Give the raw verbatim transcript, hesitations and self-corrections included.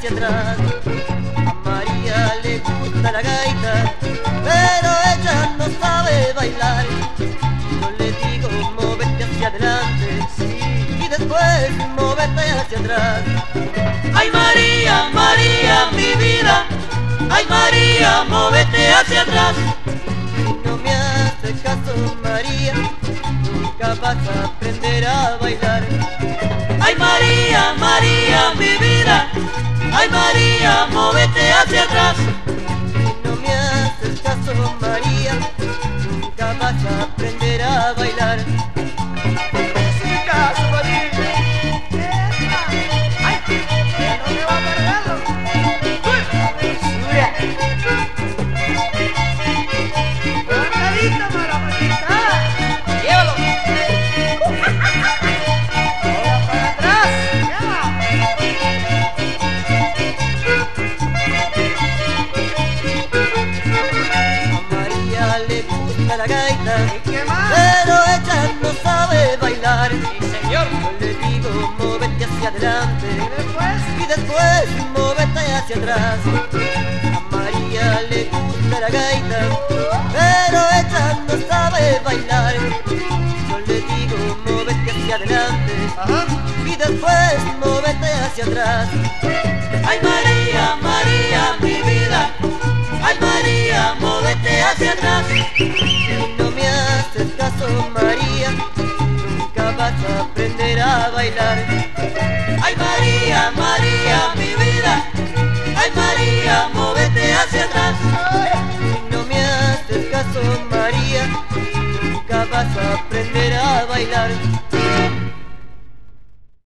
hacia atrás. A María le gusta la gaita, pero ella no sabe bailar. Yo le digo, móvete hacia adelante, sí, y después móvete hacia atrás. Ay María, María, mi vida, ay María, móvete hacia atrás. Si no me haces caso, María, nunca vas a aprender a bailar. Ay María, María, mi vida, ay María, móvete hacia atrás. Si no me haces caso, María, nunca vas a aprender a bailar. Sin caso, María. Ay, que no me va a perderlo. Margarita, Margarita. Llévalo. Ahora para atrás. A María le gusta la gaita, ¿Y qué más? pero ella no sabe bailar. Sí, señor. Yo le digo, móvete hacia adelante, Y después, y después móvete hacia atrás. A María le gusta la gaita, pero ella no sabe bailar. Yo le digo, móvete hacia adelante, ajá. y después móvete hacia atrás. Ay María, María, mi vida, ay María, móvete hacia atrás. Si no me haces caso, María, nunca vas a aprender a bailar. Ay María, María, mi vida, ay María, móvete hacia atrás. Si no me haces caso, María, nunca vas a aprender a bailar.